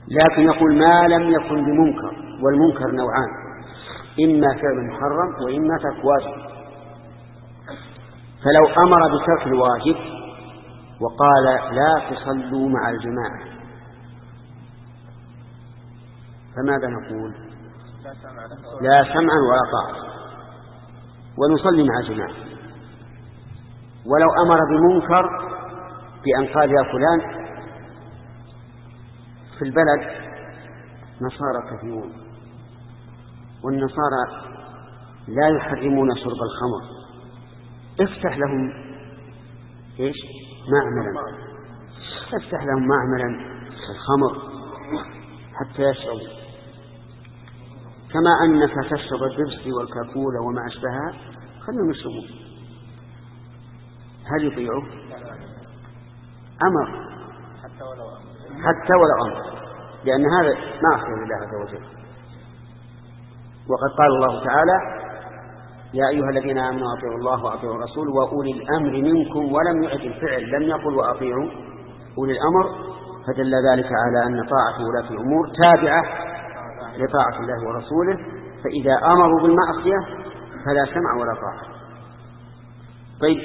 لكن يقول ما لم يكن بمنكر، والمنكر نوعان: إما فعل محرم وإما ترك واجب. فلو أمر بترك الواجب وقال لا تصلوا مع الجماعة، فماذا نقول؟ لا سمعا ولا طاعة، ونصلي مع الجماعة. ولو أمر بمنكر بأن قال يا فلان في البلد نصارى كثيرون، والنصارى لا يحرمون شرب الخمر، افتح لهم معملا، افتح لهم معملا الخمر حتى يشربوا، كما أنك تشرب البيبسي والكاكولا وما أشبهها، خلهم يشربوا. هل يطيعوا؟ أمر حتى ولو أمر، لأن هذا معصية لله عز وجل. وقد قال الله تعالى يا أيها الذين آمنوا أطيعوا الله وأطيعوا الرسول وأولي الأمر منكم، ولم يعد الفعل، لم يقل وأطيعوا أولي الأمر، فدل ذلك على أن طاعة ولاة الأمور تابعة لطاعة الله ورسوله، فإذا أمروا بالمعصية فلا سمع ولا طاعة.